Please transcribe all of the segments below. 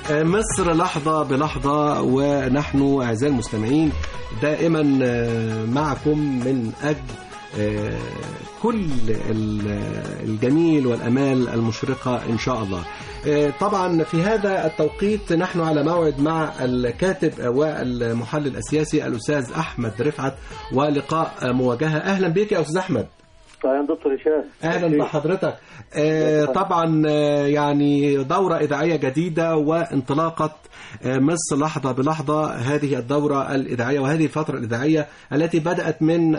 مصر لحظة بلحظة، ونحن أعزائي المستمعين دائما معكم من أجل كل الجميل والأمال المشرقة إن شاء الله. طبعا في هذا التوقيت نحن على موعد مع الكاتب والمحلل السياسي الأستاذ أحمد رفعت ولقاء مواجهة. أهلا بك يا أستاذ أحمد. اهلا دكتور هشام. اهلا بحضرتك. طبعا يعني دورة إذاعية جديدة وانطلاقة مصر لحظة بلحظة، هذه الدورة الإذاعية وهذه الفترة الإذاعية التي بدأت من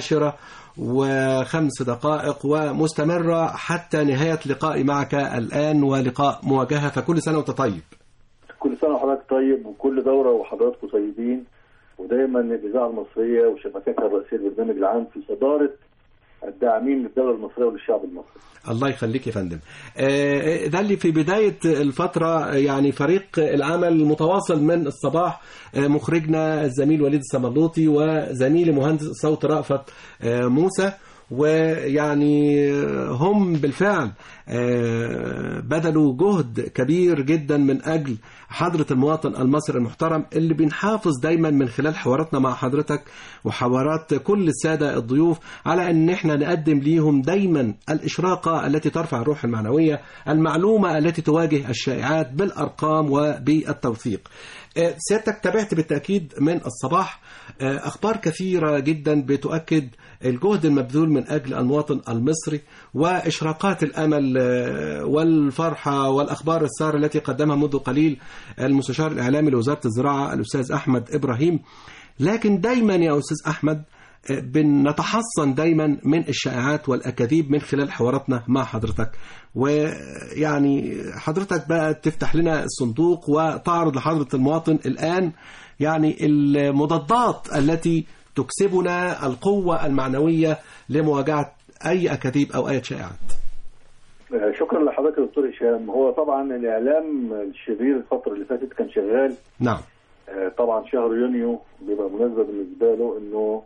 10:05 ومستمرة حتى نهاية لقائي معك الآن ولقاء مواجهة. فكل سنة وانت طيب. كل سنة وحضرتك طيب، وكل دورة وحضراتكم طيبين، ودايما الإذاعة المصرية وشبكاتها الرئيسية البرنامج العام في صدارة الداعمين للدولة المصرية وللشعب المصري. الله يخليك يا فندم. ده اللي في بداية الفترة يعني فريق العمل المتواصل من الصباح، مخرجنا الزميل وليد السمرلوطي وزميلي مهندس الصوت رأفت موسى، ويعني هم بالفعل بذلوا جهد كبير جدا من أجل حضرة المواطن المصري المحترم اللي بنحافظ دايما من خلال حواراتنا مع حضرتك وحوارات كل السادة الضيوف على أن احنا نقدم ليهم دايما الإشراقة التي ترفع الروح المعنوية، المعلومة التي تواجه الشائعات بالأرقام وبالتوثيق. سيادتك تابعت بالتأكيد من الصباح أخبار كثيرة جدا بتؤكد الجهد المبذول من أجل المواطن المصري وإشراقات الأمل والفرحة والأخبار السارة التي قدمها منذ قليل المستشار الإعلامي لوزارة الزراعة الأستاذ أحمد إبراهيم. لكن دايما يا أستاذ أحمد بنتحصن دايما من الشائعات والأكاذيب من خلال حواراتنا مع حضرتك، ويعني حضرتك بقى تفتح لنا الصندوق وتعرض لحضرة المواطن الآن يعني المضادات التي تكسبنا القوة المعنوية لمواجهة أي أكاذيب أو أي شائعات. شكرا لحضرتك يا دكتور هشام. هو طبعا الإعلام الشرير الفترة اللي فاتت كان شغال. نعم. طبعا شهر يونيو بيبقى مناسبة بالنسبة له إنه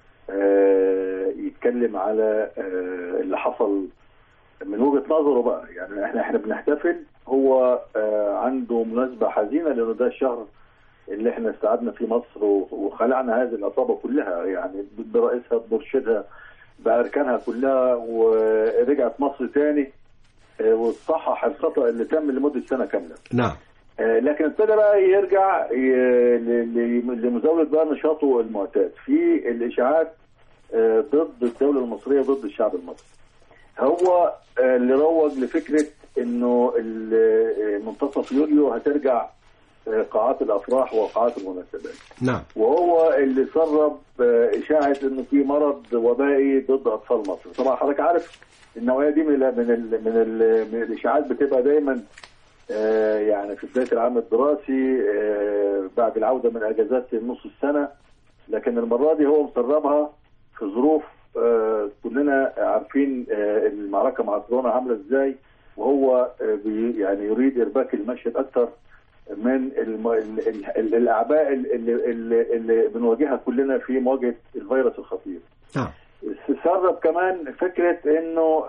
يتكلم على اللي حصل من وجهة نظره بقى. يعني احنا بنحتفل، هو عنده مناسبة حزينة لأنه ده الشهر اللي احنا استعدنا في مصر وخلعنا هذه العصابة كلها، يعني برئيسها بمرشدها بأركانها كلها، ورجعت مصر تاني وتصحح الخطأ اللي تم لمدة سنة كاملة. نعم. لكن ابتدى بقى يرجع لمزاولة بقى نشاطه المعتاد في الإشاعات ضد الدولة المصرية ضد الشعب المصري. هو اللي روج لفكرة انه منتصف يوليو هترجع قاعات الافراح وقاعات المناسبات. نعم. وهو اللي سرب اشاعه انه في مرض وبائي ضد اطفال مصر. طبعا حضرتك عارف النوعيه دي من الاشاعات بتبقى دايما يعني في بدايه العام الدراسي بعد العوده من اجازات نص السنه، لكن المره دي هو مسربها في ظروف كلنا عارفين المعركه مع كورونا عامله ازاي، وهو يعني يريد ارباك المشهد اكثر من الاعباء اللي بنواجهها كلنا في مواجهه الفيروس الخطير. سرب كمان فكره انه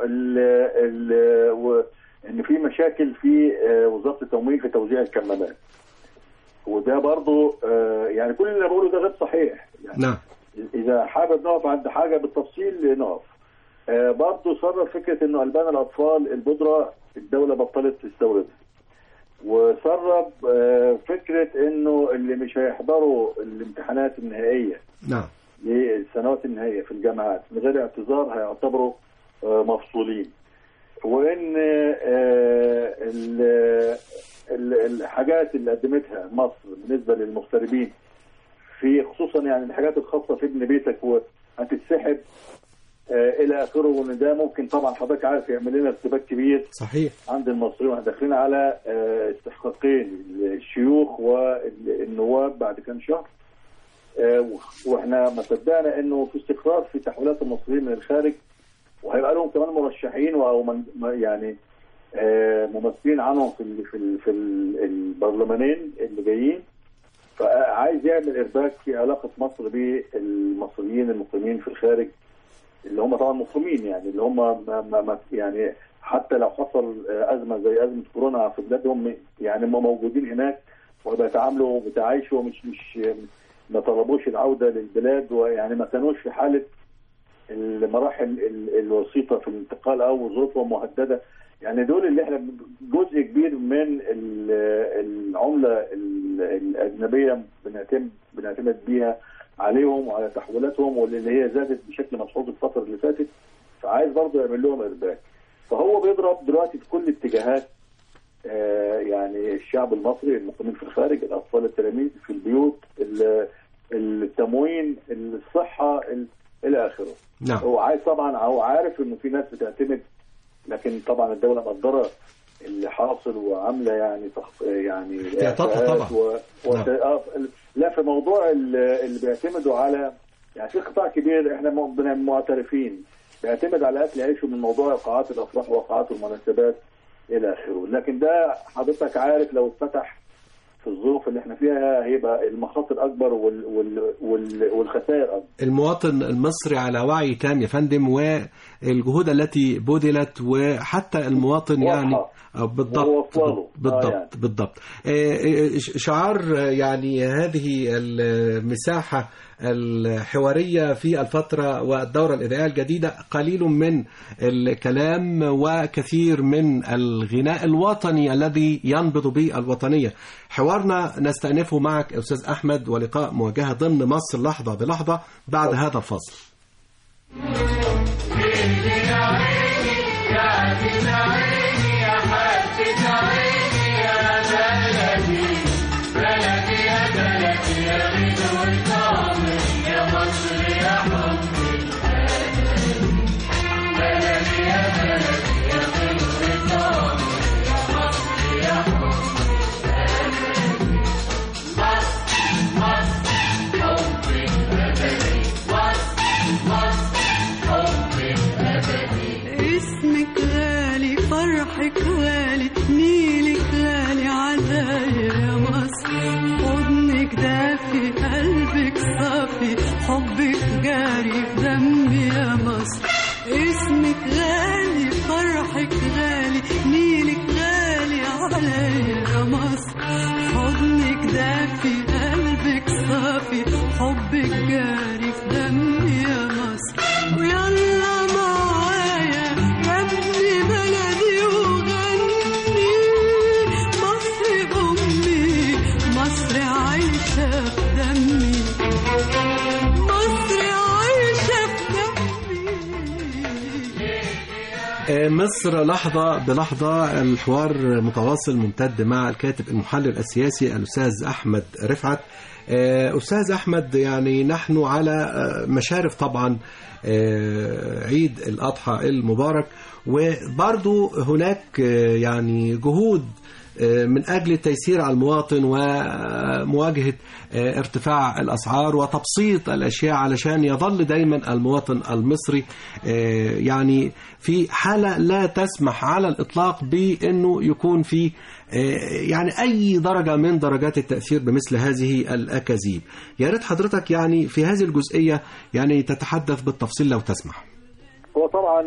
ان في مشاكل في وزاره التموين في توزيع الكمامات، وده برضو يعني كل اللي بقوله ده غير صحيح. يعني نعم. اذا حابب نقف عند حاجه بالتفصيل نقف. برضو سرب فكره انه البان الاطفال البودره الدوله بطلت تستوردها، وسرب فكرة انه اللي مش هيحضروا الامتحانات النهائية نعم للسنوات النهائية في الجامعات من غير اعتذار هيعتبروا مفصولين، وان الحاجات اللي قدمتها مصر بالنسبة للمغتربين في خصوصا يعني الحاجات الخاصة في ابن بيتك وهتتسحب الى اخره، وان ده ممكن طبعا حضرتك عارف يعمل لنا ارتباك كبير صحيح عند المصريين. واحنا داخلين على استحقاقين الشيوخ والنواب بعد كام شهر، واحنا ما صدقنا انه في استقرار في تحويلات المصريين من الخارج، وهيبقى لهم كمان مرشحين او يعني ممثلين عنهم في البرلمانين اللي جايين. فعايز يعمل ارباك في علاقه مصر بالمصريين المقيمين في الخارج اللي هم طبعا مفهومين، يعني اللي هم يعني حتى لو حصل ازمه زي ازمه كورونا في بلادهم، يعني هم موجودين هناك وبيتعاملوا وبيتعايشوا، مش ما طلبوش العوده للبلاد، ويعني ما كانوش في حاله المراحل الوسيطه في الانتقال او ظروفهم مهدده. يعني دول اللي احنا جزء كبير من العمله الاجنبيه بنعتمد بيها عليهم وعلى تحويلاتهم، واللي هي زادت بشكل ملحوظ الفتره اللي فاتت، فعايز برضه يعمل لهم ارباك. فهو بيضرب دلوقتي في كل اتجاهات، يعني الشعب المصري، المقيمين في الخارج، الاطفال، التلاميذ في البيوت، التموين، الصحه، الى اخره. نعم. هو عايز طبعا، هو عارف انه في ناس بتعتمد، لكن طبعا الدوله مقدره اللي حاصل وعامله يعني طبعا. لا، في موضوع اللي بيعتمدوا على، يعني في قطاع كبير احنا معترفين بيعتمد على اكل عيشه من موضوع قاعات الافراح وقاعات المناسبات الى اخره، لكن ده حضرتك عارف لو اتفتح في الظروف اللي احنا فيها هيبقى المخاطر اكبر والخسائر اكبر. المواطن المصري على وعي تام يا فندم، والجهود التي بذلت، وحتى المواطن يعني بالضبط شعار يعني هذه المساحة الحوارية في الفترة والدورة الإذاعية الجديدة قليل من الكلام وكثير من الغناء الوطني الذي ينبض به الوطنية. حوارنا نستأنفه معك أستاذ أحمد، ولقاء مواجهة ضمن مصر لحظة بلحظة بعد هذا الفصل. حبك جاري في دمي يا مصر، اسمك غالي، فرحك غالي، نيلك غالي عليا يا مصر، حضنك دافي، قلبك صافي، حبك جاري في دمي يا مصر. ويلا معايا يا ابني بلدي وغني، مصر أمي، مصر عايشة في دمي، مصر لحظة بلحظة. الحوار متواصل ممتد مع الكاتب المحلل السياسي الأستاذ أحمد رفعت. أستاذ أحمد، يعني نحن على مشارف طبعا عيد الأضحى المبارك، وبرضو هناك يعني جهود من أجل التيسير على المواطن ومواجهة ارتفاع الأسعار وتبسيط الأشياء علشان يظل دايما المواطن المصري يعني في حالة لا تسمح على الإطلاق بأنه يكون في يعني أي درجة من درجات التأثير بمثل هذه الأكاذيب. يا ريت حضرتك يعني في هذه الجزئية يعني تتحدث بالتفصيل لو تسمح. هو طبعا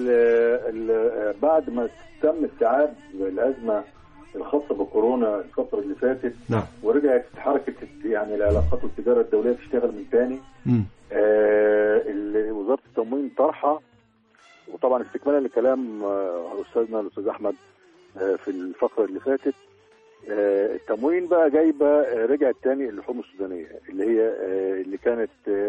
بعد ما تم استيعاب الأزمة الخاصة بكورونا الفترة اللي فاتت، نعم، ورجعت حركة يعني العلاقات والتجارة الدولية تشتغل من تاني، وزارة التموين طرحة، وطبعا استكمالا لكلام أستاذنا الأستاذ أحمد في الفقرة اللي فاتت، التموين بقى جايبة رجعت تاني اللحوم السودانية اللي هي اللي كانت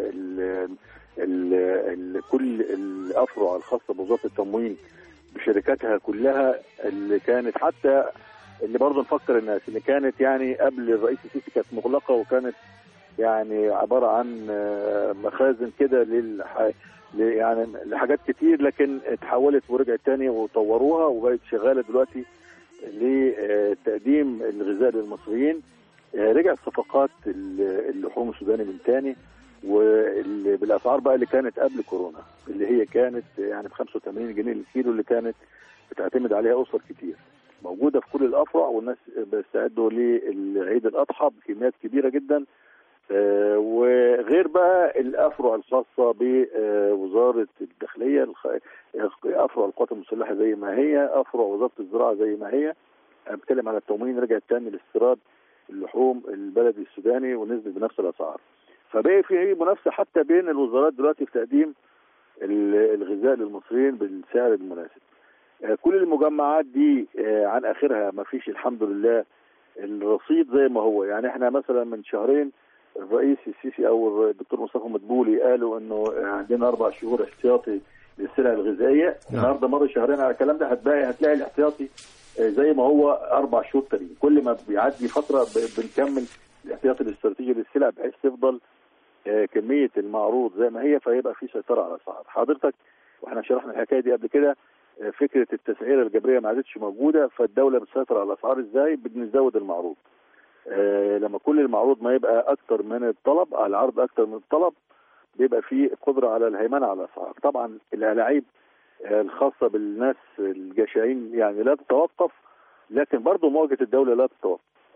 كل الأفرع الخاصة بوزارة التموين بشركاتها كلها، اللي كانت حتى اللي برضه نفكر الناس اللي كانت يعني قبل الرئيس السيسي كانت مغلقة، وكانت يعني عبارة عن مخازن كده يعني لحاجات كتير، لكن اتحولت ورجعت تاني وطوروها وبقت شغالة دلوقتي لتقديم الغذاء للمصريين. رجعت صفقات اللحوم السوداني من تاني، وبالاسعار بقى اللي كانت قبل كورونا، اللي هي كانت يعني ب 85 جنيه للكيلو، اللي كانت بتعتمد عليها اسر كتير، موجوده في كل الافرع، والناس بيستعدوا لعيد الاضحى بكميات كبيره جدا وغير بقى الافرع الخاصه بوزاره الداخليه، افرع القوات المسلحه زي ما هي، افرع وزاره الزراعه زي ما هي. انا بتكلم على التموين، رجعت تاني لاستيراد اللحوم البلدي السوداني ونزلت بنفس الاسعار. فبقى في منافسه حتى بين الوزارات دلوقتي في تقديم الغذاء للمصريين بالسعر المناسب. كل المجمعات دي عن اخرها ما فيش الحمد لله الرصيد زي ما هو. يعني احنا مثلا من شهرين الرئيس السيسي او الدكتور مصطفى مدبولي قالوا انه عندنا 4 شهور احتياطي للسلع الغذائيه. النهارده مر شهرين على الكلام ده، هتلاقي الاحتياطي زي ما هو 4 شهور تانيين. كل ما بيعدي فتره بنكمل الاحتياطي الاستراتيجي للسلع بحيث تفضل كميه المعروض زي ما هي، فيبقى في سيطره على الاسعار. حضرتك واحنا شرحنا الحكايه دي قبل كده، فكره التسعيره الجبريه ما عادتش موجوده، فالدوله بتسيطر على الاسعار ازاي؟ بنزود المعروض. لما كل المعروض ما يبقى اكتر من الطلب، على العرض اكتر من الطلب، بيبقى في قدره على الهيمنه على الاسعار. طبعا الالاعيب الخاصه بالناس الجشعين يعني لا تتوقف، لكن برضه مواجهه الدوله لا تتوقف.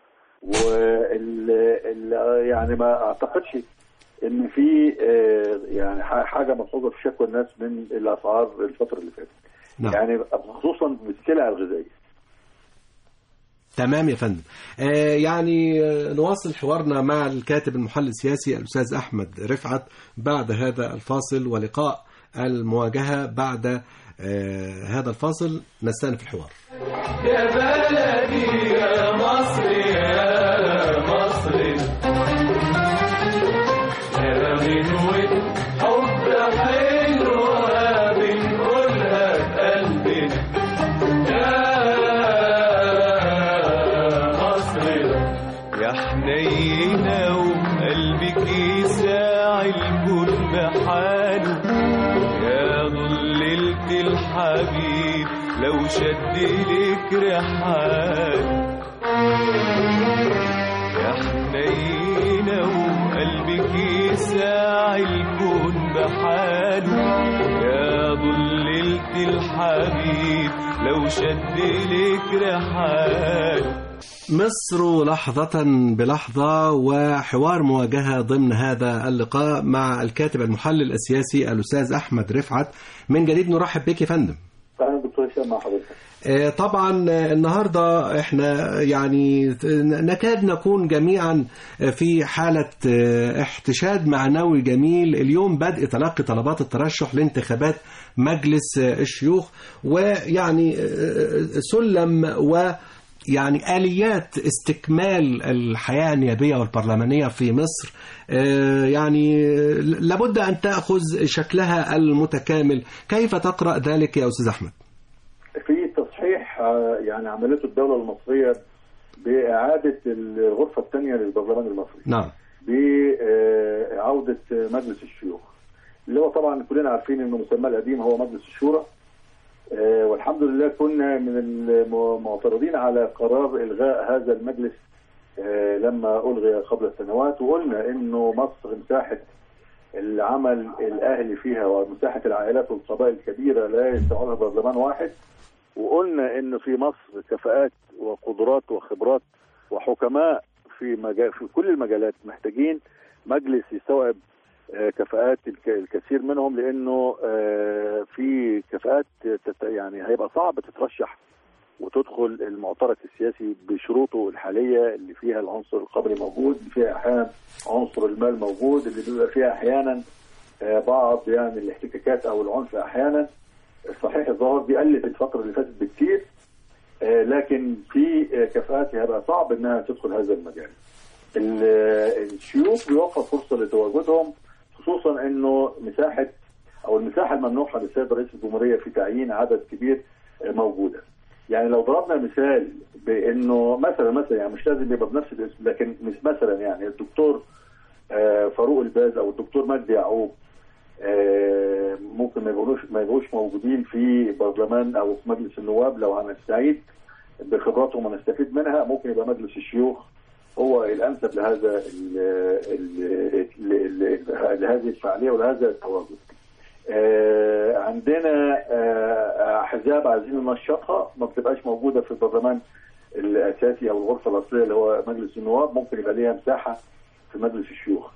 يعني ما اعتقدش ان في يعني حاجه ملحوظه في شكوى الناس من الاسعار الفتره اللي فاتت. نعم. يعني خصوصا بالسلع الغذائيه. تمام يا فندم. يعني نواصل حوارنا مع الكاتب المحلل السياسي الأستاذ أحمد رفعت بعد هذا الفاصل، ولقاء المواجهة بعد هذا الفاصل. نستأنف الحوار. يا بلدي يا مصر يا مصر، يا غنوة حب حلوة بنقولها بقلبنا، يا حنينة وقلبك يساع الكل بحاله، يا ظللت الحبيب لو شد لك رحاله، يا حنينة وقلبك يساع الكل بحاله، يا ظللت الحبيب لو شد لك رحاله. مصر لحظة بلحظة، وحوار مواجهة ضمن هذا اللقاء مع الكاتب المحلل السياسي الأستاذ أحمد رفعت. من جديد نرحب بك يا فندم. أهلا دكتور هشام، مع حضرتك. طبعا النهاردة احنا يعني نكاد نكون جميعا في حالة احتشاد معنوي جميل. اليوم بدء تلقي طلبات الترشح لانتخابات مجلس الشيوخ، ويعني سلم يعني آليات استكمال الحياة النيابية والبرلمانية في مصر يعني لابد أن تأخذ شكلها المتكامل. كيف تقرأ ذلك يا أستاذ أحمد؟ في تصحيح يعني عملته الدولة المصرية بإعادة الغرفة الثانية للبرلمان المصري. نعم. بعودة مجلس الشيوخ، اللي هو طبعا كلنا عارفين إنه مسمى القديم هو مجلس الشورى. والحمد لله كنا من المعترضين على قرار إلغاء هذا المجلس لما ألغي قبل سنوات، وقلنا إنه مصر مساحة العمل الأهلي فيها ومساحة العائلات والقبائل الكبيرة لا يستوعبها برلمان واحد، وقلنا إنه في مصر كفاءات وقدرات وخبرات وحكماء في كل المجالات، محتاجين مجلس يستوعب كفاءات الكثير منهم، لانه في كفاءات يعني هيبقى صعب تترشح وتدخل المعترك السياسي بشروطه الحاليه اللي فيها العنصر القبلي موجود، اللي فيها احيانا عنصر المال موجود، اللي بيبقى فيها احيانا بعض يعني الاحتكاكات او العنف احيانا. صحيح الظواهر دي قلت الفتره اللي فاتت بكثير، لكن في كفاءات هيبقى صعب انها تدخل هذا المجال. الشيوخ بيوفر فرصه لتواجدهم، خصوصا انه المساحه الممنوحه للسيد رئيس الجمهوريه في تعيين عدد كبير موجوده. يعني لو ضربنا مثال بانه مثلا يعني مش لازم يبقى بنفس الاسم، لكن مثلا يعني الدكتور فاروق الباز او الدكتور مجدي يعقوب ممكن ما يبقوش موجودين في برلمان او في مجلس النواب. لو هنستعيد بخبراتهم ونستفيد منها، ممكن يبقى مجلس الشيوخ هو الانسب لهذه الفعاليه ولهذا التواجد. عندنا احزاب عايزين ننشطها، ما بتبقاش موجوده في البرلمان الاساسي او الغرفه الاصليه اللي هو مجلس النواب، ممكن يبقى ليها مساحه في في مجلس الشيوخ.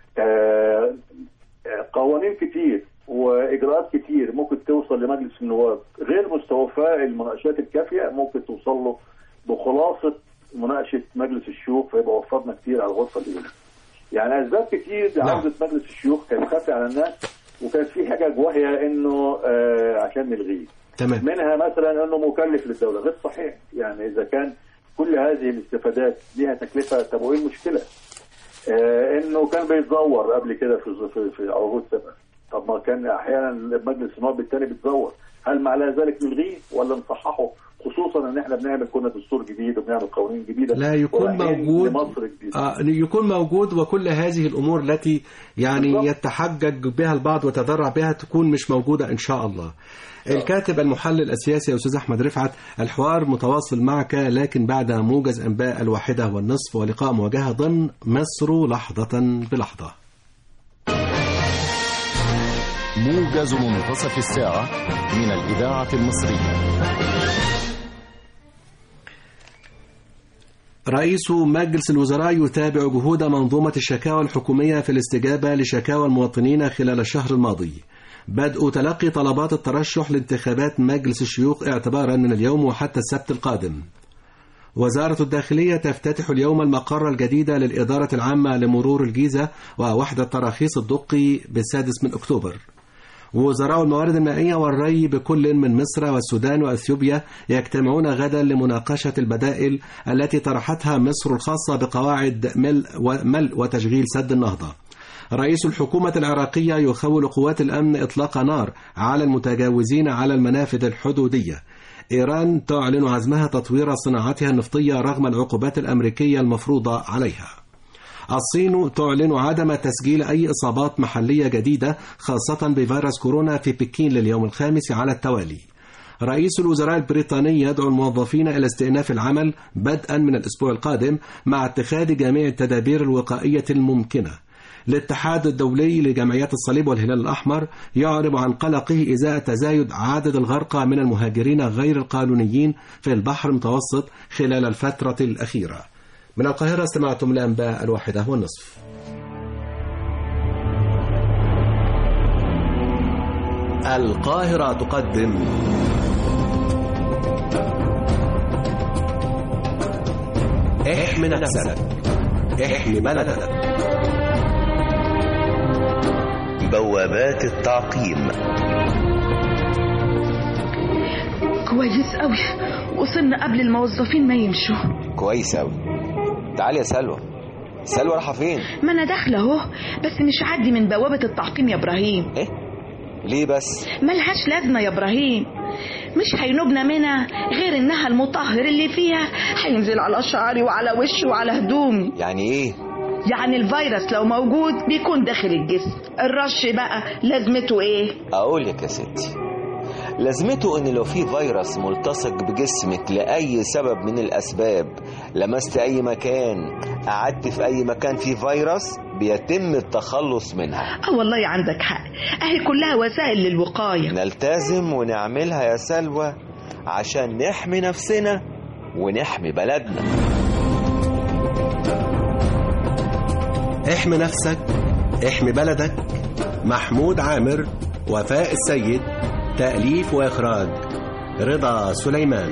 قوانين كتير واجراءات كتير ممكن توصل لمجلس النواب غير مستوفاه المناقشات الكافيه، ممكن توصل له بخلاصه مناقشه مجلس الشيوخ، فيبقى وفرنا كتير على الغرفه الاولى. يعني اسباب كتير لعوده مجلس الشيوخ كانت خافيه على الناس، وكانت في حاجه وهي انه عشان نلغيه. تمام. منها مثلا انه مكلف للدوله، غير صحيح. يعني اذا كان كل هذه الاستفادات ليها تكلفه، طب وايه المشكله؟ انه كان بيتزور قبل كده في عروض سابقه، طب ما كان احيانا مجلس النواب الثاني بيتزور، هل معنى ذلك نلغيه ولا نصححه؟ خصوصا ان احنا بنعمل دستور جديد وبنعمل قوانين جديده، لا يكون موجود لمصر جديدة. يكون موجود، وكل هذه الامور التي يعني بالضبط يتحجج بها البعض وتذرع بها تكون مش موجوده ان شاء الله. الكاتب المحلل السياسي يا أستاذ أحمد رفعت، الحوار متواصل معك لكن بعد موجز أنباء 1:30 ولقاء مواجهة ضمن مصر لحظة بلحظة. موجز منتصف الساعة من الإذاعة المصرية. رئيس مجلس الوزراء يتابع جهود منظومة الشكاوى الحكومية في الاستجابة لشكاوى المواطنين خلال الشهر الماضي. بدء تلقي طلبات الترشح لانتخابات مجلس الشيوخ اعتبارا من اليوم وحتى السبت القادم. وزارة الداخلية تفتتح اليوم المقر الجديد للإدارة العامة لمرور الجيزة ووحدة تراخيص الدقي بالسادس من أكتوبر. وزراء الموارد المائية والري بكل من مصر والسودان وأثيوبيا يجتمعون غدا لمناقشة البدائل التي طرحتها مصر الخاصة بقواعد ملء وتشغيل سد النهضة. رئيس الحكومة العراقية يخول قوات الأمن إطلاق نار على المتجاوزين على المنافذ الحدودية. إيران تعلن عزمها تطوير صناعتها النفطية رغم العقوبات الأمريكية المفروضة عليها. الصين تعلن عدم تسجيل أي إصابات محلية جديدة خاصة بفيروس كورونا في بكين لليوم الخامس على التوالي. رئيس الوزراء البريطاني يدعو الموظفين إلى استئناف العمل بدءا من الأسبوع القادم مع اتخاذ جميع التدابير الوقائية الممكنة. الاتحاد الدولي لجمعيات الصليب والهلال الأحمر يعرب عن قلقه إزاء تزايد عدد الغرقى من المهاجرين غير القانونيين في البحر المتوسط خلال الفترة الأخيرة. من القاهرة استمعتم لأنباء 1:30. القاهرة تقدم احمي نفسك، احمي بلدك. بوابات التعقيم. كويس قوي، وصلنا قبل الموظفين ما يمشوا. كويس قوي. تعالي يا سلوى. سلوى رايحه فين؟ ما انا داخله اهو، بس مش عدي من بوابه التعقيم يا ابراهيم. ايه ليه بس؟ ملهاش لازمه يا ابراهيم، مش هينوبنا منها غير انها المطهر اللي فيها هينزل على شعري وعلى وشي وعلى هدومي. يعني ايه؟ يعني الفيروس لو موجود بيكون داخل الجسم. الرش بقى لازمته ايه؟ اقول لك يا ستي، لازمته ان لو في فيروس ملتصق بجسمك لأي سبب من الأسباب، لمست أي مكان، قعدت في أي مكان فيه فيروس، بيتم التخلص منها. والله عندك حق، اهي كلها وسائل للوقاية نلتزم ونعملها يا سلوى عشان نحمي نفسنا ونحمي بلدنا. احمي نفسك، احمي بلدك. محمود عامر، وفاء السيد، تأليف وإخراج رضا سليمان.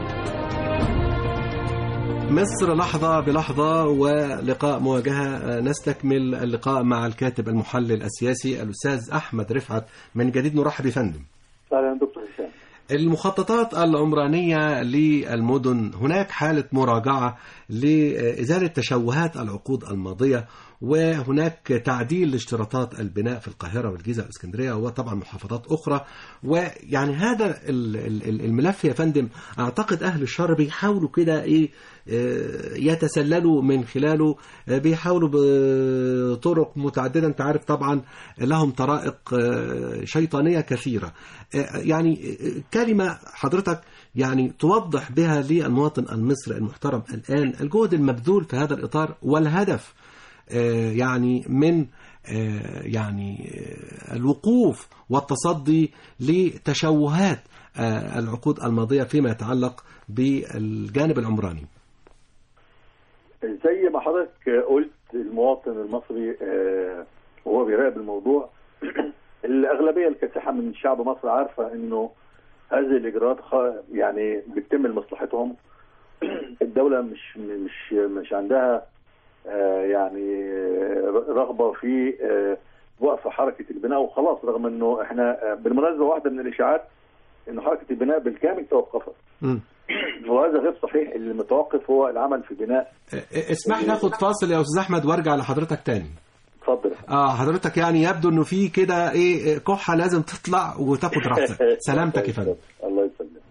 مصر لحظة بلحظة ولقاء مواجهة. نستكمل اللقاء مع الكاتب المحلل السياسي الأستاذ أحمد رفعت. من جديد نرحب بفندم. أهلا دكتور هشام. المخططات العمرانية للمدن، هناك حالة مراجعة لإزالة تشوهات العقود الماضية، وهناك تعديل لاشتراطات البناء في القاهرة والجيزة والإسكندرية وطبعا محافظات أخرى. ويعني هذا الملف يا فندم أعتقد أهل الشر بيحاولوا كده يتسللوا من خلاله، بيحاولوا بطرق متعددة. أنت عارف طبعا لهم طرائق شيطانية كثيرة. يعني كلمة حضرتك يعني توضح بها للمواطن المصري المحترم الآن الجهد المبذول في هذا الإطار والهدف يعني من يعني الوقوف والتصدي لتشوهات العقود الماضية فيما يتعلق بالجانب العمراني. زي ما حضرتك قلت، المواطن المصري وهو بيراقب الموضوع الأغلبية الكاسحة من شعب مصر عارفة إنه هذه الإجراءات يعني بتتم لمصلحتهم. الدولة مش عندها يعني رغبة في وقف حركة البناء وخلاص، رغم إنه إحنا بالمناسبة واحدة من الإشاعات إنه حركة البناء بالكامل توقفت. وهذا غير صحيح. اللي متوقف هو العمل في بناء. اسمح ناخد فاصل يا أستاذ أحمد وارجع لحضرتك تاني. اتفضل. حضرتك يعني يبدو انه في كده ايه كحه لازم تطلع وتاخد راحتك. سلامتك يا فندم. الله يسلمك.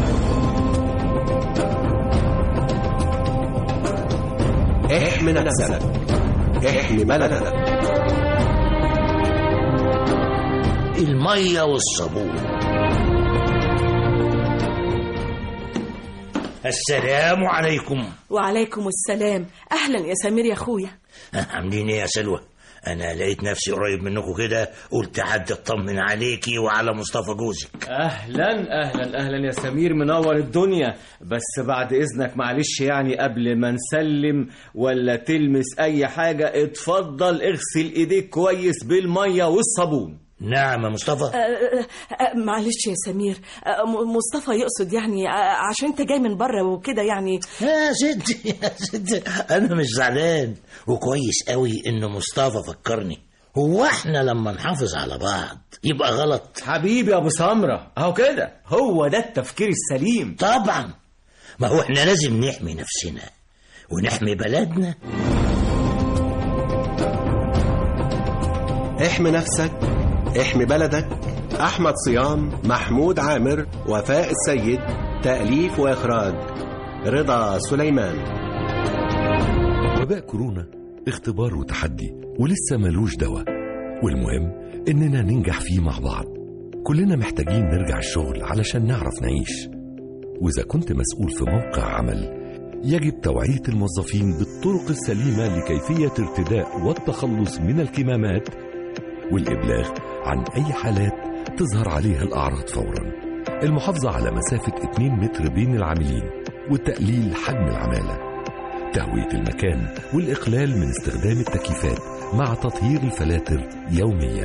احمي نفسك، احمي بلدك. الميه والصابون. السلام عليكم. وعليكم السلام. اهلا يا سمير يا اخويا. عاملين ايه يا سلوى؟ انا لقيت نفسي قريب منكم كده، قلت حد اطمن عليكي وعلى مصطفى جوزك. اهلا اهلا اهلا يا سمير، منور الدنيا. بس بعد اذنك معلش يعني قبل ما نسلم ولا تلمس اي حاجه، اتفضل اغسل ايديك كويس بالميه والصابون. نعم يا مصطفى. معلش يا سمير، مصطفى يقصد يعني عشان انت جاي من بره وكده يعني. يا ستي انا مش زعلان، وكويس قوي ان مصطفى فكرني. هو احنا لما نحافظ على بعض يبقى غلط؟ حبيبي يا ابو سمره، اهو كده هو ده التفكير السليم. طبعا، ما هو احنا لازم نحمي نفسنا ونحمي بلدنا. احمي نفسك، احمي بلدك. أحمد صيام، محمود عامر، وفاء السيد. تأليف وإخراج رضا سليمان. وباء كورونا اختبار وتحدي ولسه ملوش دواء، والمهم إننا ننجح فيه مع بعض. كلنا محتاجين نرجع الشغل علشان نعرف نعيش. وإذا كنت مسؤول في موقع عمل، يجب توعية الموظفين بالطرق السليمة لكيفية ارتداء والتخلص من الكمامات، والإبلاغ عن أي حالات تظهر عليها الأعراض فورا. المحافظة على مسافة 2 متر بين العاملين، وتقليل حجم العمالة. تهوية المكان والإقلال من استخدام التكييفات مع تطهير الفلاتر يوميا.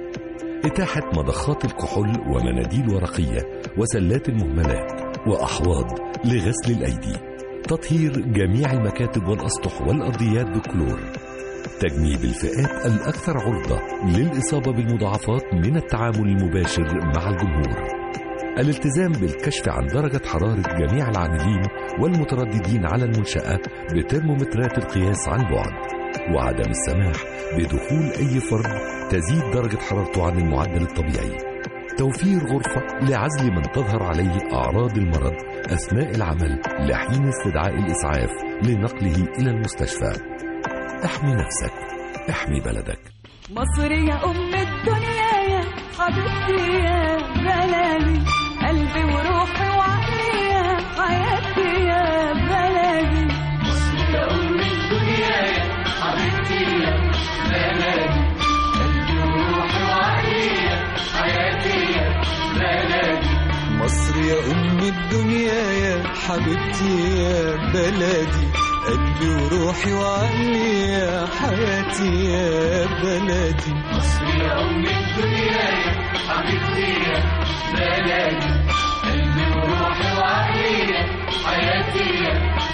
إتاحة مضخات الكحول ومناديل ورقية وسلات المهملات وأحواض لغسل الأيدي. تطهير جميع المكاتب والأسطح والأرضيات بالكلور. تجنيب الفئات الأكثر عرضة للإصابة بالمضاعفات من التعامل المباشر مع الجمهور. الالتزام بالكشف عن درجة حرارة جميع العاملين والمترددين على المنشأة بترمومترات القياس عن بعد، وعدم السماح بدخول أي فرد تزيد درجة حرارته عن المعدل الطبيعي. توفير غرفة لعزل من تظهر عليه أعراض المرض أثناء العمل لحين استدعاء الإسعاف لنقله إلى المستشفى. احمي نفسك، احمي بلدك. مصر يا أم الدنيا يا حبيبتي يا بلدي، قلبي وروحي وعقلي يا حياتي يا بلدي. مصر يا أم الدنيا يا حبيبتي يا بلدي، قلبي وروحي وعقلي يا حياتي يا بلدي. مصر يا أم الدنيا يا حبيبتي يا بلدي، قلبي وروحي وعقلي يا حياتي يا بلدي. مصر يا أم الدنيا يا حبيبتي يا بلدي، قلبي وروحي وعقلي يا حياتي يا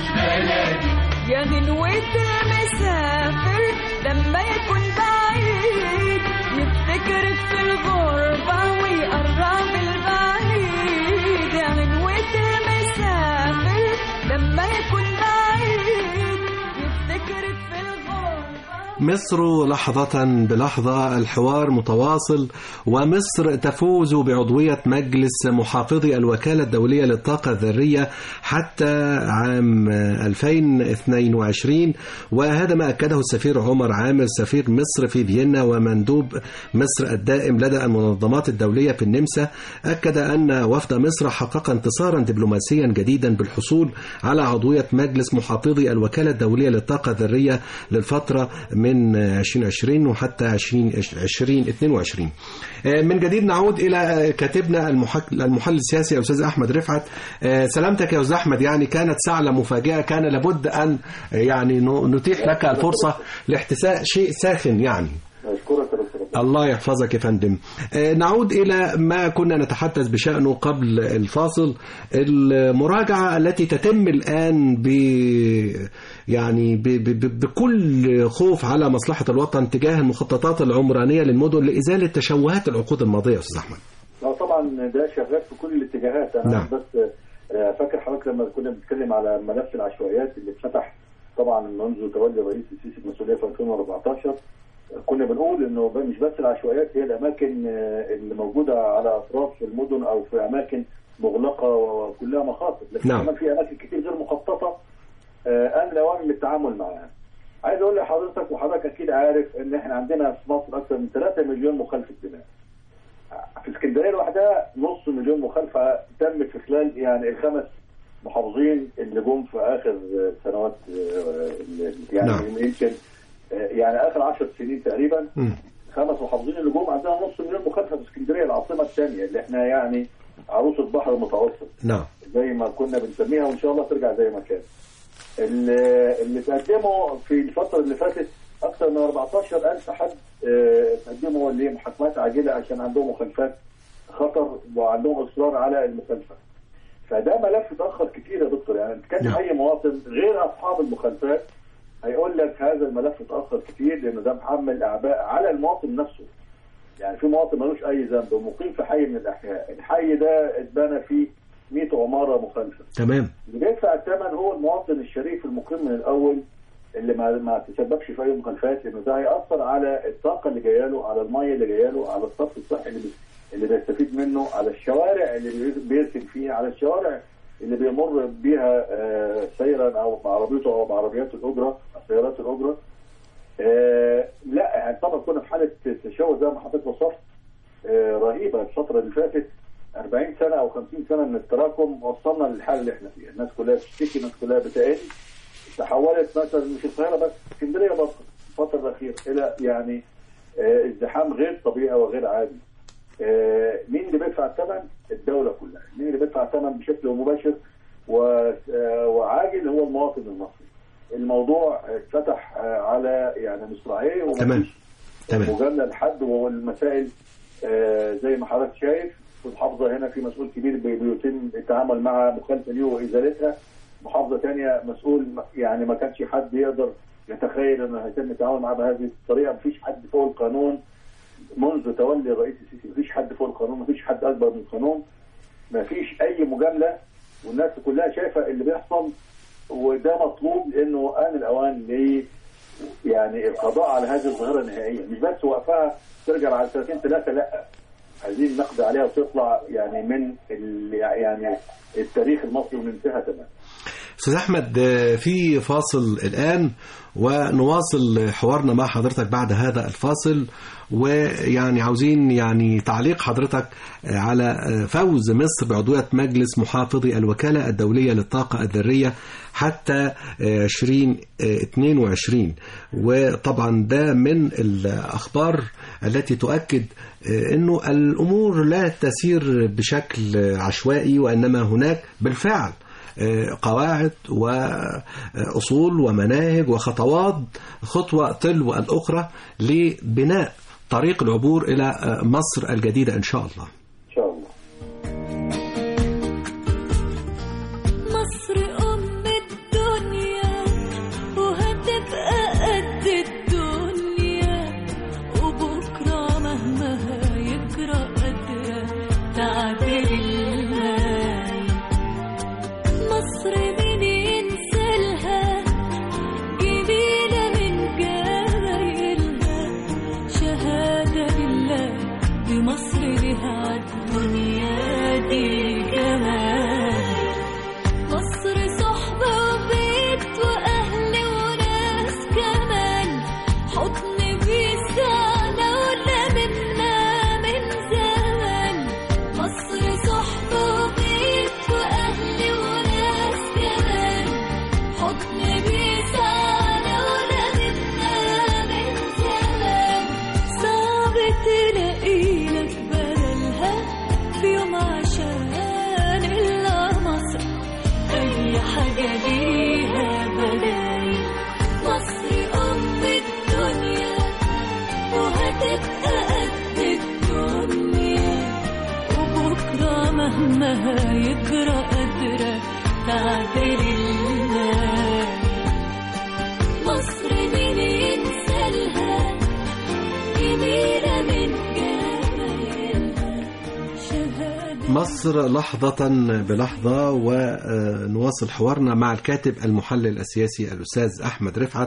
بلدي. يا غنوة المسافر لما يكون بعيد، يفتكرك في الغربة ويقرب البعيد. يا غنوة المسافر لما يكون مصر لحظة بلحظة، الحوار متواصل، ومصر تفوز بعضوية مجلس محافظي الوكالة الدولية للطاقة الذرية حتى عام 2022، وهذا ما أكده السفير عمر عامر سفير مصر في فيينا ومندوب مصر الدائم لدى المنظمات الدولية في النمسا. أكد أن وفد مصر حقق انتصارا دبلوماسيا جديدا بالحصول على عضوية مجلس محافظي الوكالة الدولية للطاقة الذرية للفترة من 2020 وحتى 2022. من جديد نعود إلى كاتبنا المحلل السياسي الأستاذ أحمد رفعت. سلامتك يا أستاذ أحمد. يعني كانت سعلة مفاجئة، كان لابد أن يعني نتيح لك الفرصة لاحتساء شيء ساخن يعني. الله يحفظك يا فندم. نعود إلى ما كنا نتحدث بشأنه قبل الفاصل، المراجعة التي تتم الآن بكل خوف على مصلحة الوطن تجاه المخططات العمرانية للمدن لإزالة تشوهات العقود الماضية. أستاذ أحمد. طبعا ده شغال في كل الاتجاهات. أنا نعم. بس فاكر حضرتك لما كنا بنتكلم على ملف العشوائيات اللي اتفتح طبعا منذ تولي الرئيس السيسي المسؤولية في 2014، كنا بنقول انه مش بس العشوائيات هي الاماكن اللي موجوده على اطراف المدن او في اماكن مغلقه وكلها مخاطر، لكن كمان في اماكن كتير غير مخططه ان الاوان للتعامل معها. عايز اقول لحضرتك وحضرتك اكيد عارف ان احنا عندنا في مصر اكثر من 3 مليون مخالفه بناء. في اسكندريه لوحدها نص مليون مخالفه تمت في خلال يعني الخمس محافظين اللي جم في اخر سنوات يعني نعم. يمكن يعني اخر 10 سنين تقريبا 5 محافظين اللي جم عندنا نص مليون مخالفه في اسكندريه العاصمه الثانيه اللي احنا يعني عروس البحر المتوسط نعم زي ما كنا بنسميها، وان شاء الله ترجع زي ما كان. اللي تقدموا في الفتره اللي فاتت اكثر من 14,000 حد تقدموا لمحاكمات عاجله عشان عندهم مخالفات خطر وعندهم اصرار على المخالفه. فده ملف اتاخر كتير يا دكتور. يعني كان اي مواطن غير اصحاب المخالفات هيقول لك هذا الملف اتاخر كتير لانه ده محمل اعباء على المواطن نفسه. يعني في مواطن ملوش اي ذنب ومقيم في حي من الاحياء، الحي ده اتبنى فيه 100 عماره مخالفه. تمام. اللي بيدفع الثمن هو المواطن الشريف المقيم من الاول اللي ما تسببش في اي مخالفات، لانه ده هياثر على الطاقه اللي جايه له، على الميه اللي جايه له، على الصرف الصحي اللي بيستفيد منه، على الشوارع اللي بيركن فيها، على الشوارع اللي بيمر بيها سيرا او بعربيته او بعربيات الاجره، سيارات الاجره. لا يعني طبعا كنا في حاله تشوه زي ما حضرتك وصفت رهيبه الفتره اللي فاتت. 40 سنه او 50 سنه من التراكم وصلنا للحاله اللي احنا فيها. الناس كلها بتشتكي، الناس كلها بتقل. تحولت مثلا مش القاهره بس، اسكندريه برضه الفتره الاخيره الى يعني ازدحام غير طبيعي وغير عادي. مين اللي بيدفع الثمن؟ الدوله كلها. مين اللي بيدفع الثمن بشكل مباشر وعاجل؟ هو المواطن المصري. الموضوع اتفتح على يعني مصراعيه ومفيش مجامله لحد، والمسائل زي ما حضرتك شايف في المحافظه هنا في مسؤول كبير بيتم التعامل مع مخالفه ليه وازالتها، محافظه ثانيه مسؤول يعني ما كانش حد يقدر يتخيل انه هيتم التعامل معاه بهذه الطريقه. مفيش حد فوق القانون منذ تولي الرئيس السيسي، مفيش حد فوق القانون، مفيش حد اكبر من القانون، مفيش اي مجامله، والناس كلها شايفه اللي بيحصل. وده مطلوب لانه آن الاوان يعني القضاء على هذه الظاهره نهائيا، مش بس وقفها ترجع على 2-3، لا عايزين نقضي عليها وتطلع يعني من يعني التاريخ المصري وننتهى تماما. أستاذ أحمد في فاصل الآن ونواصل حوارنا مع حضرتك بعد هذا الفاصل، ويعني عاوزين يعني تعليق حضرتك على فوز مصر بعضوية مجلس محافظي الوكالة الدولية للطاقة الذرية حتى 2022. وطبعا ده من الأخبار التي تؤكد أنه الأمور لا تسير بشكل عشوائي، وإنما هناك بالفعل قواعد وأصول ومناهج وخطوات، خطوة تلو الأخرى لبناء طريق العبور إلى مصر الجديدة إن شاء الله. إن شاء الله. مصر أم الدنيا وهتبقى قد الدنيا، وبكرة مهما هيجرى قدرة تعدل الماي. مصر مين ينسالها، جميلة من جمايلها، شهادة لله بمصر لها همها يجرى قادرة تعدل الله. مصر مين ينسالها كبيرة من جمالها شهادة. مصر لحظة بلحظة. ونواصل حوارنا مع الكاتب المحلل السياسي الأستاذ أحمد رفعت.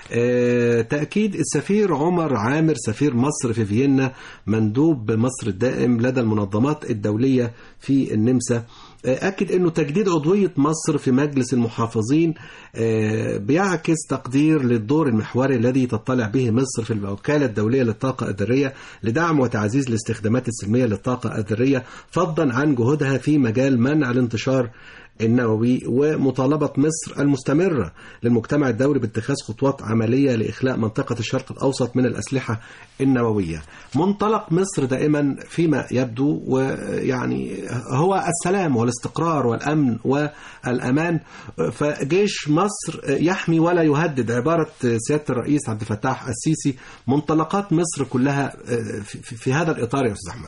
تأكيد السفير عمر عامر سفير مصر في فيينا مندوب مصر الدائم لدى المنظمات الدولية في النمسا أكد أنه تجديد عضوية مصر في مجلس المحافظين بيعكس تقدير للدور المحوري الذي تطلع به مصر في الوكالة الدولية للطاقة الذرية لدعم وتعزيز الاستخدامات السلمية للطاقة الذرية، فضلا عن جهودها في مجال منع الانتشار النووي، ومطالبة مصر المستمرة للمجتمع الدولي باتخاذ خطوات عملية لإخلاء منطقة الشرق الأوسط من الأسلحة النووية. منطلق مصر دائما فيما يبدو ويعني هو السلام والاستقرار والأمن والأمان، فجيش مصر يحمي ولا يهدد، عبارة سيادة الرئيس عبد الفتاح السيسي. منطلقات مصر كلها في هذا الإطار يا أستاذ أحمد.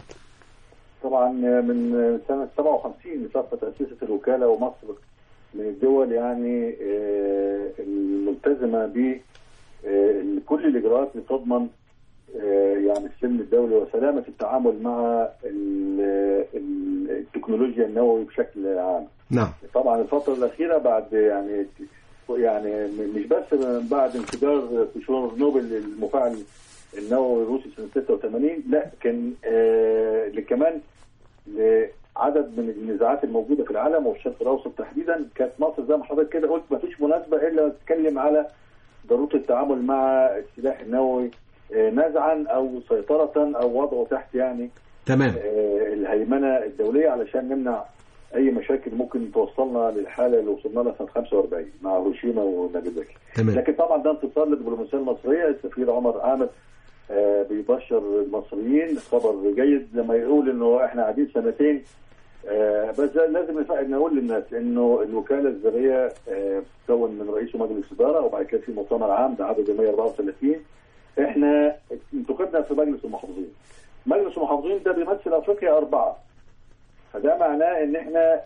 طبعا من سنة 57 صفت تأسيس الوكالة، ومصر من الدول يعني الملتزمة بكل الإجراءات اللي تضمن يعني السلم الدولي وسلامة التعامل مع التكنولوجيا النووي بشكل عام. نعم. طبعا الفترة الأخيرة بعد يعني مش بس بعد انفجار تشيرنوبل المفاعل النووي الروسي سنة 86، لا كان كمان لعدد من النزاعات الموجودة في العالم وفي الشرق الأوسط تحديدا، كانت مصر زي ما حضرتك كده قلت ما فيش مناسبة إلا تتكلم على ضرورة التعامل مع السلاح النووي نزعا أو سيطرة أو وضعه تحت يعني تمام الهيمنة الدولية، علشان نمنع أي مشاكل ممكن توصلنا للحالة اللي وصلنا لها سنة 45 مع هيروشيما وناجازاكي. لكن طبعا ده انتصار للدبلوماسية المصرية. السفير عمر عامر بيبشر المصريين خبر جيد لما يقول انه احنا قاعدين سنتين، بس لازم نقول للناس انه الوكاله الذريه بتتكون من رئيس ومجلس اداره، وبعد كده في مؤتمر عام ده عدد 134. احنا انتخبنا في مجلس المحافظين. مجلس المحافظين ده بيمثل افريقيا 4، فده معناه ان احنا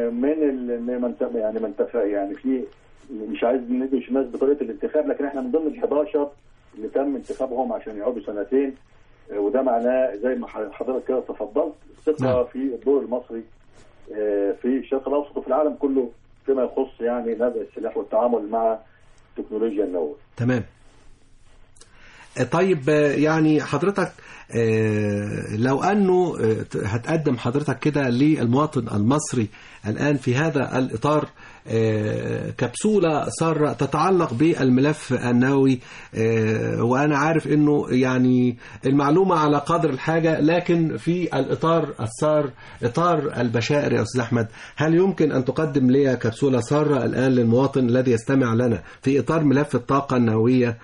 من يعني في مش عايز ندوش الناس بطريقه الانتخاب، لكن احنا من ضمن ال11 اللي تم انتخابهم عشان يقعدوا سنتين، وده معناه زي ما حضرتك كده تفضلت الثقه في الدور المصري في الشرق الاوسط وفي العالم كله فيما يخص يعني نزع السلاح والتعامل مع التكنولوجيا النوويه. تمام. طيب يعني حضرتك لو أنه هتقدم حضرتك كده للمواطن المصري الآن في هذا الإطار كبسولة سارة تتعلق بالملف النووي، وأنا عارف أنه يعني المعلومة على قدر الحاجة، لكن في الإطار السار إطار البشائر يا أستاذ أحمد، هل يمكن أن تقدم لي كبسولة سارة الآن للمواطن الذي يستمع لنا في إطار ملف الطاقة النووية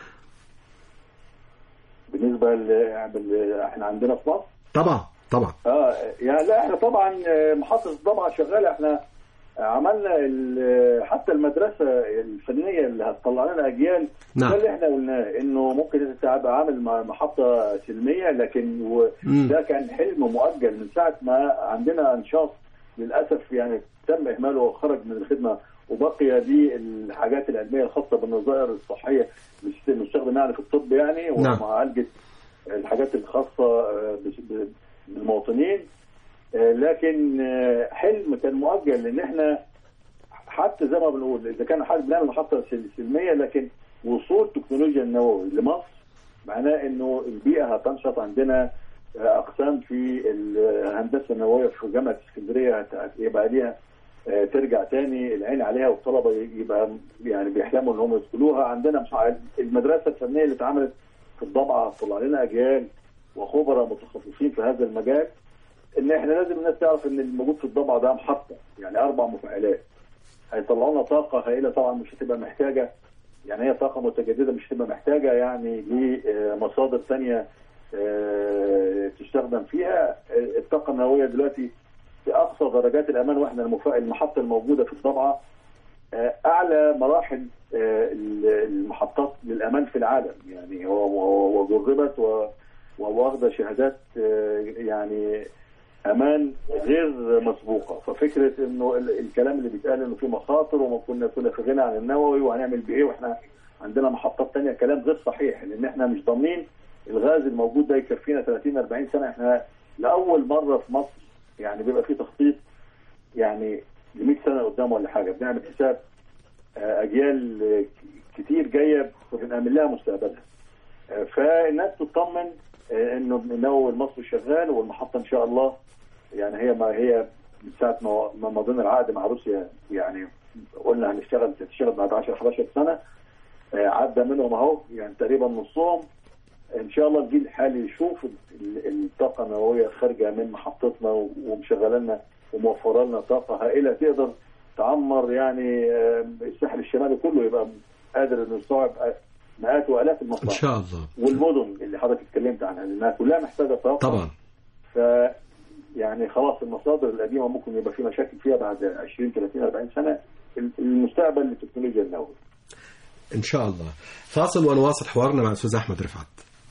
بالنسبه احنا عندنا في مصر؟ طبعا يعني لا احنا طبعا محطه الضبعه شغاله. احنا عملنا حتى المدرسه الفنيه اللي هتطلع لنا اجيال. نعم. ده اللي احنا قلناه انه ممكن تبقى عامل محطه سلميه، لكن ده كان حلم مؤجل من ساعه ما عندنا انشاط للاسف يعني تم اهماله وخرج من الخدمه، وبقي دي الحاجات العلميه الخاصه بالنظائر الصحيه المستخدمه يعني في الطب يعني ومعالجه الحاجات الخاصه بالمواطنين. لكن حلم كان مؤجل، لان احنا حتى زي ما بنقول اذا كان حد بنعمل محطه سلميه، لكن وصول تكنولوجيا النووي لمصر معناه انه البيئه هتنشط. عندنا اقسام في الهندسه النوويه في جامعه اسكندريه هيبقى ليها ترجع تاني العين عليها، والطلبه يبقى يعني بيحلموا ان هم يدخلوها. عندنا المدرسه الفنيه اللي اتعملت في الضبعه طلع لنا اجيال وخبراء متخصصين في هذا المجال. ان احنا لازم الناس تعرف ان الموجود في الضبعه ده محطه يعني 4 مفاعلات هيطلعوا لنا طاقه هائله، طبعا مش هتبقى محتاجه يعني هي طاقه متجدده، مش هتبقى محتاجه يعني لمصادر ثانيه تستخدم فيها. الطاقه النوويه دلوقتي في اقصى درجات الامان، واحنا المحطه الموجوده في الضبعه اعلى مراحل المحطات للامان في العالم يعني، وجربت واخده شهادات يعني امان غير مسبوقه. ففكره انه الكلام اللي بيتقال انه في مخاطر وما كنا في غنى عن النووي وهنعمل بايه واحنا عندنا محطات ثانيه، كلام غير صحيح، لان احنا مش ضامنين الغاز الموجود ده يكفينا 30 40 سنه. احنا لاول مره في مصر يعني بيبقى في تخطيط يعني ل 100 سنه قدام ولا حاجه، بنعمل حساب اجيال كتير جايه بنعمل لها مستقبلها. فالناس تطمن انه النووي المصري شغال، والمحطه ان شاء الله يعني هي من ساعه ما مضينا العقد مع روسيا يعني قلنا هنشتغل بعد 10 11 سنه، عدى منهم اهو يعني تقريبا نصهم. ان شاء الله الجيل الحالي يشوف الطاقه النوويه خارجه من محطتنا ومشغله لنا وموفره لنا طاقه هائله تقدر تعمر يعني الساحل الشمالي كله، يبقى قادر انه يستوعب مئات والاف المصانع ان شاء الله، والمدن اللي حضرتك اتكلمت عنها لانها كلها محتاجه طاقه طبعا. يعني خلاص المصادر القديمه ممكن يبقى في مشاكل فيها بعد 20 30 40 سنه. المستقبل للتكنولوجيا النوويه ان شاء الله. فاصل ونواصل حوارنا مع الاستاذ احمد رفعت.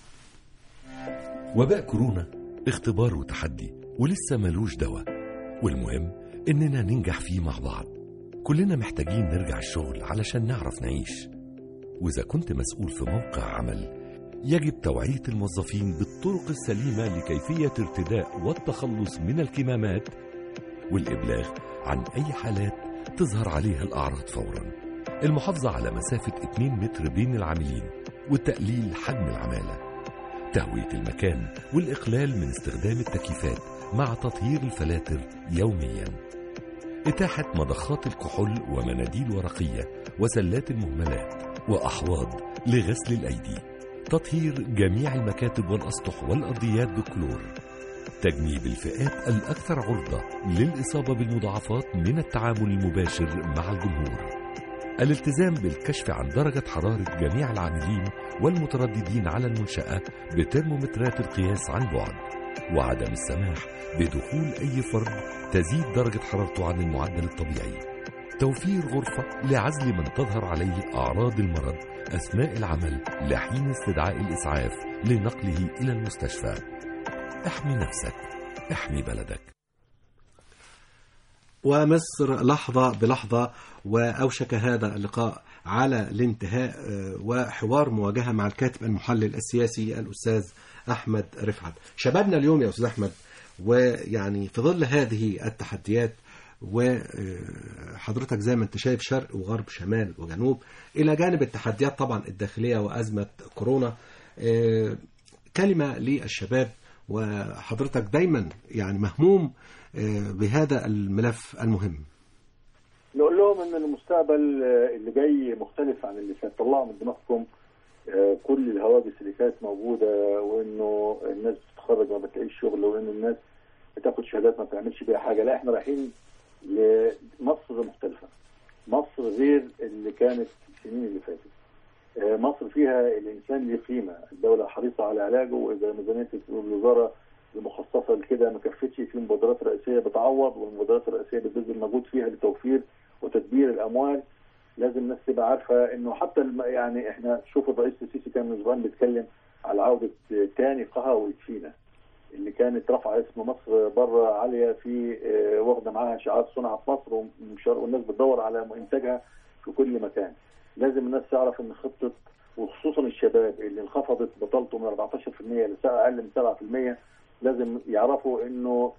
وباء كورونا اختبار وتحدي ولسه ملوش دواء، والمهم اننا ننجح فيه مع بعض. كلنا محتاجين نرجع الشغل علشان نعرف نعيش، واذا كنت مسؤول في موقع عمل يجب توعية الموظفين بالطرق السليمة لكيفية ارتداء والتخلص من الكمامات والإبلاغ عن أي حالات تظهر عليها الأعراض فورا، المحافظة على مسافة 2 متر بين العاملين وتقليل حجم العمالة، تهوية المكان والإقلال من استخدام التكييفات مع تطهير الفلاتر يوميا، إتاحة مضخات الكحول ومناديل ورقية وسلات المهملات وأحواض لغسل الأيدي، تطهير جميع المكاتب والأسطح والأرضيات بالكلور، تجنيب الفئات الأكثر عرضة للإصابة بالمضاعفات من التعامل المباشر مع الجمهور، الالتزام بالكشف عن درجة حرارة جميع العاملين والمترددين على المنشأة بترمومترات القياس عن بعد، وعدم السماح بدخول أي فرد تزيد درجة حرارته عن المعدل الطبيعي، توفير غرفة لعزل من تظهر عليه أعراض المرض أثناء العمل لحين استدعاء الإسعاف لنقله إلى المستشفى. احمي نفسك، احمي بلدك. ومصر لحظة بلحظة، وأوشك هذا اللقاء على الانتهاء، وحوار مواجهة مع الكاتب المحلل السياسي الأستاذ أحمد رفعت. شبابنا اليوم يا أستاذ أحمد، ويعني في ظل هذه التحديات وحضرتك زي ما انت شايف شرق وغرب شمال وجنوب، إلى جانب التحديات طبعا الداخلية وأزمة كورونا، كلمة للشباب، وحضرتك دايما يعني مهموم بهذا الملف المهم. نقول لهم ان المستقبل اللي جاي مختلف عن اللي فات، طلعوا من دماغكم كل الهواجس اللي كانت موجوده، وانه الناس بتتخرج ما بتلاقيش شغل، وان الناس بتاخد شهادات ما بتعملش بيها حاجه. لا، احنا رايحين لمصر مختلفه، مصر غير اللي كانت السنين اللي فاتت. مصر فيها الانسان له قيمه، الدوله حريصه على علاجه، واذا ميزانيه الوزاره المخصصه لكده ما كفتش، في مبادرات رئيسيه بتعوض، والمبادرات الرئيسيه بتبذل مجهود فيها لتوفير وتدبير الاموال. لازم الناس تبقى عارفه انه حتى يعني احنا شوف الرئيس السيسي كان من زمان بيتكلم على عوده تاني قها وادفينا، اللي كانت رافعه اسم مصر بره عاليه في واخده معاها شعارات صنع في مصر، والناس بتدور على انتاجها في كل مكان. لازم الناس تعرف ان خطه، وخصوصا الشباب اللي انخفضت بطالته من 14% لساعه اقل من 7%، لازم يعرفوا انه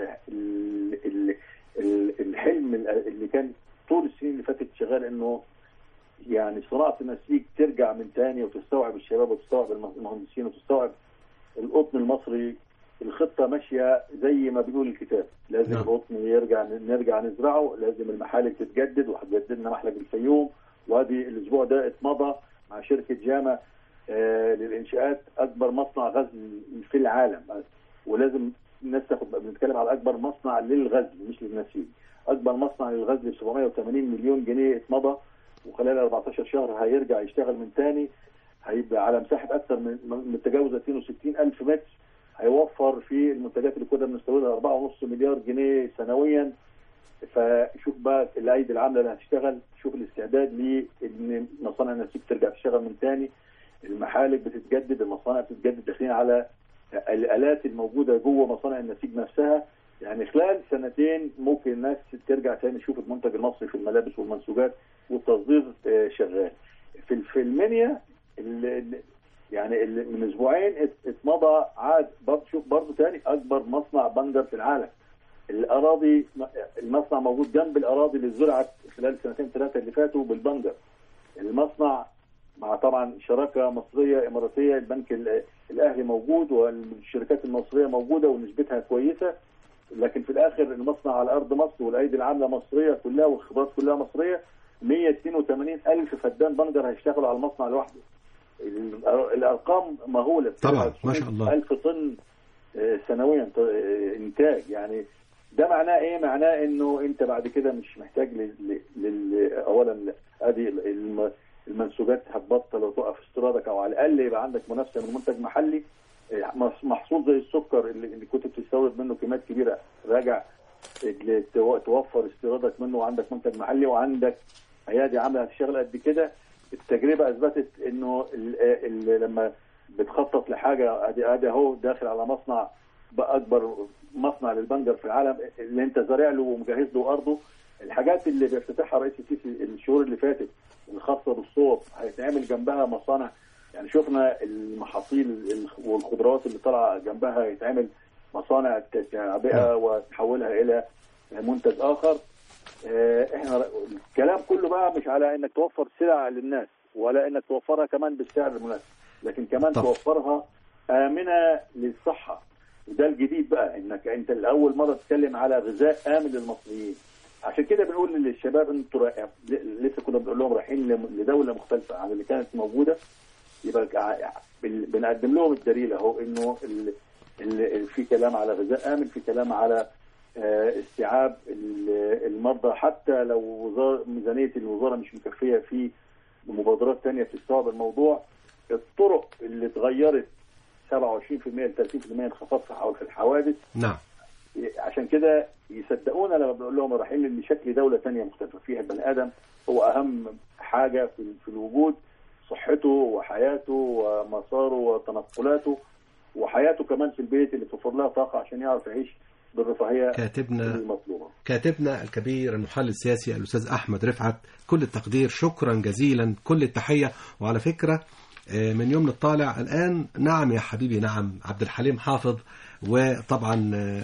الحلم اللي كان طول السنين اللي فاتت شغال، انه يعني صناعه النسيج ترجع من تاني وتستوعب الشباب وتستوعب المهندسين وتستوعب القطن المصري. الخطه ماشيه زي ما بيقول الكتاب، لازم القطن نرجع نزرعه، لازم المحالك تتجدد، وهتجدد لنا محلك الفيوم، وهذه الاسبوع ده اتمضى مع شركه جاما للانشاءات اكبر مصنع غزل في العالم. ولازم الناس تاخد، بنتكلم على اكبر مصنع للغزل مش للنسيج، اكبر مصنع للغزل ب 780 مليون جنيه اتمضى، وخلال 14 شهر هيرجع يشتغل من تاني، هيبقى على مساحه اكثر من متجاوزه 62,000 متر، هيوفر في المنتجات اللي كنا بنستوردها 4.5 مليار جنيه سنويا. فشوف بقى الايدي العامله اللي هتشتغل، شوف الاستعداد لان مصانع النسيج ترجع تشتغل من تاني، المحالك بتتجدد، المصانع بتتجدد، داخلين على الالات الموجوده جوه مصانع النسيج نفسها. يعني خلال سنتين ممكن الناس ترجع تاني تشوف المنتج المصري في الملابس والمنسوجات والتصدير شغال. في المنيا يعني من اسبوعين اتمضى عاد شوف برضه تاني اكبر مصنع بنجر في العالم. الاراضي المصنع موجود جنب الاراضي اللي زرعت خلال سنتين ثلاثه اللي فاتوا بالبنجر. المصنع مع طبعا شراكه مصريه اماراتيه، البنك الاهلي موجود والشركات المصريه موجوده ونسبتها كويسه، لكن في الاخر المصنع على ارض مصر والايدي العامله مصريه كلها والخبرات كلها مصريه. 182,000 فدان بنجر هيشتغلوا على المصنع لوحده. الارقام مهوله طبعا ما شاء الله. 1000 طن سنويا انتاج. يعني ده معناه ايه؟ معناه انه انت بعد كده مش محتاج اولا ادي المنسوجات هتبطل وتوقف استيرادك، او على الاقل يبقى عندك منافسه من منتج محلي. محصول زي السكر اللي كنت بتستورد منه كميات كبيره راجع توفر استيرادك منه، وعندك منتج محلي وعندك ايادي عامله هتشتغل قد كده. التجربه اثبتت انه لما بتخطط لحاجه ادي اهو داخل على مصنع باكبر مصنع للبنجر في العالم اللي انت زارع له ومجهز له ارضه. الحاجات اللي بيفتتحها رئيس السيسي الشهور اللي فاتت الخاصه بالصوب هيتعمل جنبها مصانع. يعني شفنا المحاصيل والخضروات اللي طالعه جنبها يتعمل مصانع تعبئه وتحولها الى منتج اخر. احنا الكلام كله بقى مش على انك توفر سلع للناس ولا انك توفرها كمان بالسعر المناسب، لكن كمان توفرها آمنة للصحة. وده الجديد بقى، انك انت الاول مرة تتكلم على غذاء آمن للمصريين. عشان كده بنقول للشباب انتوا لسه كنا بنقول لهم رايحين لدولة مختلفة عن اللي كانت موجودة، يبقى بنقدم لهم الدليل اهو انه في كلام على غذاء آمن، في كلام على استيعاب المرضى، حتى لو ميزانية الوزارة مش مكفية في مبادرات تانية بتستوعب الموضوع. الطرق اللي اتغيرت 27% ل 30% انخفاض في الحوادث. نعم. عشان كده يصدقونا لما بنقول لهم رايحين لشكل دولة تانية مختلفة فيها البني آدم هو أهم حاجة في الوجود، صحته وحياته ومساره وتنقلاته وحياته كمان في البيت اللي توفر لها طاقة عشان يعرف يعيش بالرفاهية المطلوبة. كاتبنا الكبير المحلل السياسي الأستاذ أحمد رفعت، كل التقدير، شكرا جزيلا، كل التحية. وعلى فكرة من يوم الطالع الآن نعم يا حبيبي نعم عبد الحليم حافظ، وطبعا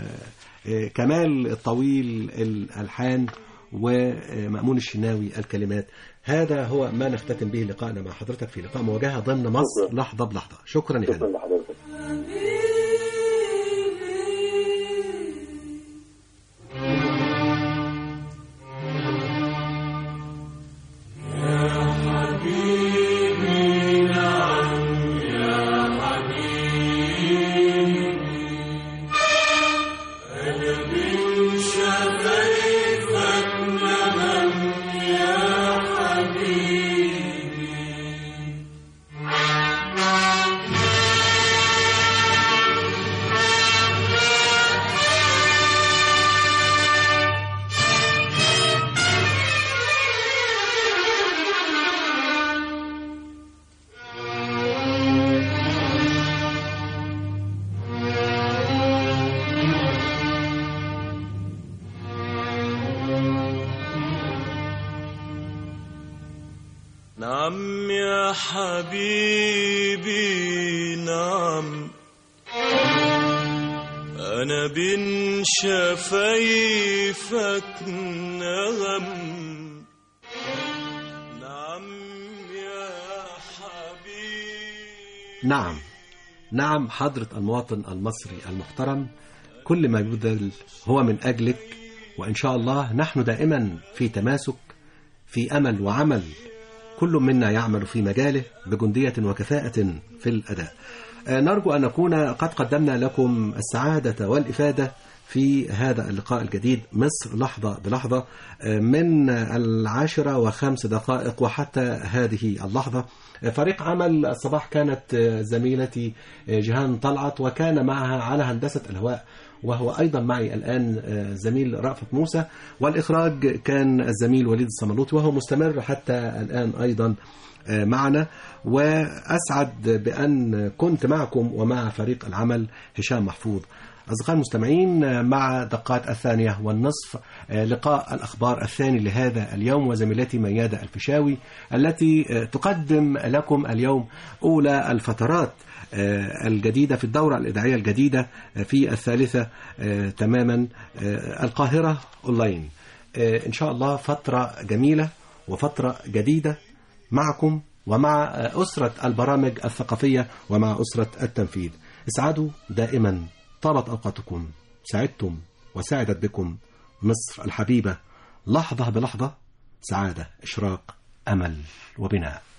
كمال الطويل الألحان، ومأمون الشناوي الكلمات. هذا هو ما نختتم به لقائنا مع حضرتك في لقاء مواجهة ضمن مصر لحظة بلحظة. شكرا يا فندم. نعم يا حبيبي نعم، أنا بين شفايفك نغم. نعم يا حبيبي نعم نعم حضرة المواطن المصري المحترم، كل ما يبذل هو من أجلك، وإن شاء الله نحن دائما في تماسك، في أمل وعمل، كل منا يعمل في مجاله بجندية وكفاءة في الأداء. نرجو أن نكون قد قدمنا لكم السعادة والإفادة في هذا اللقاء الجديد مصر لحظة بلحظة، من 10:05 وحتى هذه اللحظة. فريق عمل الصباح كانت زميلتي جيهان طلعت، وكان معها على هندسة الهواء وهو أيضا معي الآن زميل رأفت موسى، والإخراج كان الزميل وليد الصملوطي وهو مستمر حتى الآن أيضا معنا. وأسعد بأن كنت معكم ومع فريق العمل هشام محفوظ. أصدقائي المستمعين، مع دقات 2:30 لقاء الأخبار الثاني لهذا اليوم، وزميلتي ميادة الفيشاوي التي تقدم لكم اليوم أولى الفترات الجديدة في الدورة الإذاعية الجديدة في 3 تماما، القاهرة أونلاين. إن شاء الله فترة جميلة وفترة جديدة معكم ومع أسرة البرامج الثقافية ومع أسرة التنفيذ. اسعدوا دائما، طابت أوقاتكم، سعدتم وسعدت بكم مصر الحبيبة، لحظة بلحظة، سعادة، إشراق، أمل وبناء.